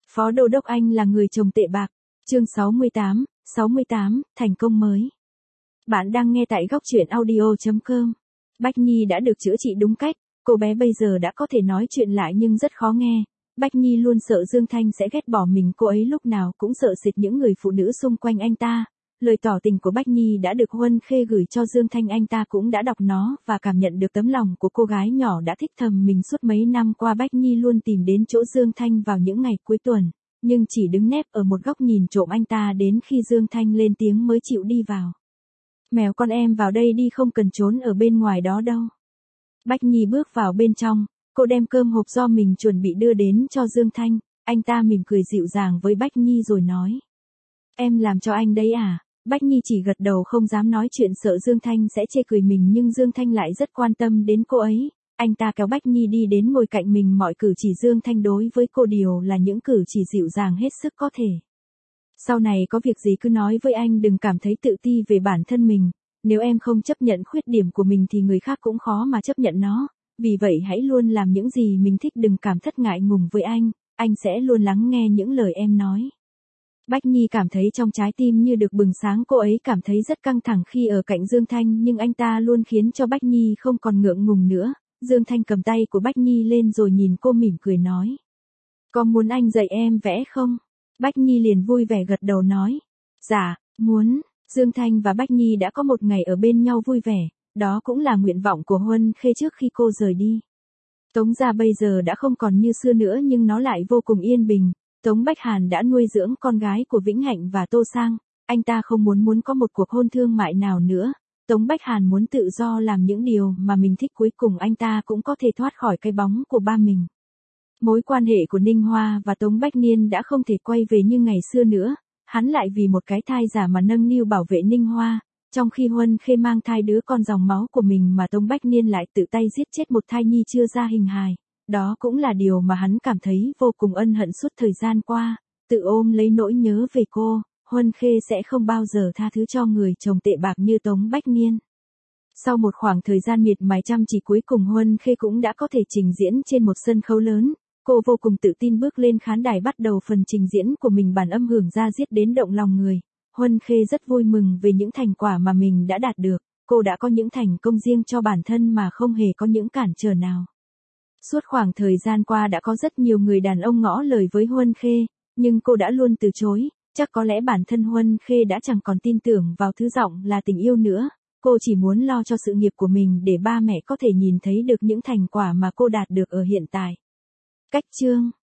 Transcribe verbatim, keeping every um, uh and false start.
Phó Đô đốc Anh là người chồng tệ bạc. Chương sáu mươi tám, sáu mươi tám, thành công mới. Bạn đang nghe tại góc truyện audio chấm com. Bách Nhi đã được chữa trị đúng cách, cô bé bây giờ đã có thể nói chuyện lại nhưng rất khó nghe. Bách Nhi luôn sợ Dương Thanh sẽ ghét bỏ mình, cô ấy lúc nào cũng sợ sệt những người phụ nữ xung quanh anh ta. Lời tỏ tình của Bách Nhi đã được Huân Khê gửi cho Dương Thanh, anh ta cũng đã đọc nó và cảm nhận được tấm lòng của cô gái nhỏ đã thích thầm mình suốt mấy năm qua. Bách Nhi luôn tìm đến chỗ Dương Thanh vào những ngày cuối tuần, nhưng chỉ đứng nép ở một góc nhìn trộm anh ta đến khi Dương Thanh lên tiếng mới chịu đi vào. Mèo con em vào đây đi, không cần trốn ở bên ngoài đó đâu. Bách Nhi bước vào bên trong, cô đem cơm hộp do mình chuẩn bị đưa đến cho Dương Thanh, anh ta mỉm cười dịu dàng với Bách Nhi rồi nói. Em làm cho anh đấy à? Bách Nhi chỉ gật đầu không dám nói chuyện, sợ Dương Thanh sẽ chê cười mình, nhưng Dương Thanh lại rất quan tâm đến cô ấy. Anh ta kéo Bách Nhi đi đến ngồi cạnh mình, mọi cử chỉ Dương Thanh đối với cô đều là những cử chỉ dịu dàng hết sức có thể. Sau này có việc gì cứ nói với anh, đừng cảm thấy tự ti về bản thân mình. Nếu em không chấp nhận khuyết điểm của mình thì người khác cũng khó mà chấp nhận nó. Vì vậy hãy luôn làm những gì mình thích, đừng cảm thất ngại ngùng với anh, anh sẽ luôn lắng nghe những lời em nói. Bách Nhi cảm thấy trong trái tim như được bừng sáng, cô ấy cảm thấy rất căng thẳng khi ở cạnh Dương Thanh, nhưng anh ta luôn khiến cho Bách Nhi không còn ngượng ngùng nữa. Dương Thanh cầm tay của Bách Nhi lên rồi nhìn cô mỉm cười nói. Có muốn anh dạy em vẽ không? Bách Nhi liền vui vẻ gật đầu nói. Dạ, muốn. Dương Thanh và Bách Nhi đã có một ngày ở bên nhau vui vẻ, đó cũng là nguyện vọng của Huân Khê trước khi cô rời đi. Tống gia bây giờ đã không còn như xưa nữa, nhưng nó lại vô cùng yên bình. Tống Bách Hàn đã nuôi dưỡng con gái của Vĩnh Hạnh và Tô Sang, anh ta không muốn muốn có một cuộc hôn thương mại nào nữa. Tống Bách Hàn muốn tự do làm những điều mà mình thích, cuối cùng anh ta cũng có thể thoát khỏi cái bóng của ba mình. Mối quan hệ của Ninh Hoa và Tống Bách Niên đã không thể quay về như ngày xưa nữa, hắn lại vì một cái thai giả mà nâng niu bảo vệ Ninh Hoa, trong khi Huân Khê mang thai đứa con dòng máu của mình mà Tống Bách Niên lại tự tay giết chết một thai nhi chưa ra hình hài. Đó cũng là điều mà hắn cảm thấy vô cùng ân hận suốt thời gian qua, tự ôm lấy nỗi nhớ về cô. Huân Khê sẽ không bao giờ tha thứ cho người chồng tệ bạc như Tống Bách Niên. Sau một khoảng thời gian miệt mài chăm chỉ, cuối cùng Huân Khê cũng đã có thể trình diễn trên một sân khấu lớn. Cô vô cùng tự tin bước lên khán đài bắt đầu phần trình diễn của mình, bản âm hưởng ra diết đến động lòng người. Huân Khê rất vui mừng về những thành quả mà mình đã đạt được, cô đã có những thành công riêng cho bản thân mà không hề có những cản trở nào. Suốt khoảng thời gian qua đã có rất nhiều người đàn ông ngỏ lời với Huân Khê, nhưng cô đã luôn từ chối. Chắc có lẽ bản thân Huân Khê đã chẳng còn tin tưởng vào thứ giọng là tình yêu nữa. Cô chỉ muốn lo cho sự nghiệp của mình để ba mẹ có thể nhìn thấy được những thành quả mà cô đạt được ở hiện tại. Cách chương